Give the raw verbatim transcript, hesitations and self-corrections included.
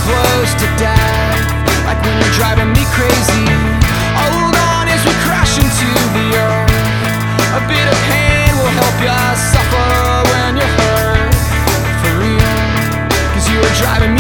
close to death, like when you're driving me crazy. Hold on as we crash into the earth. A bit of pain will help you suffer when you're hurt for real, 'cause you were driving me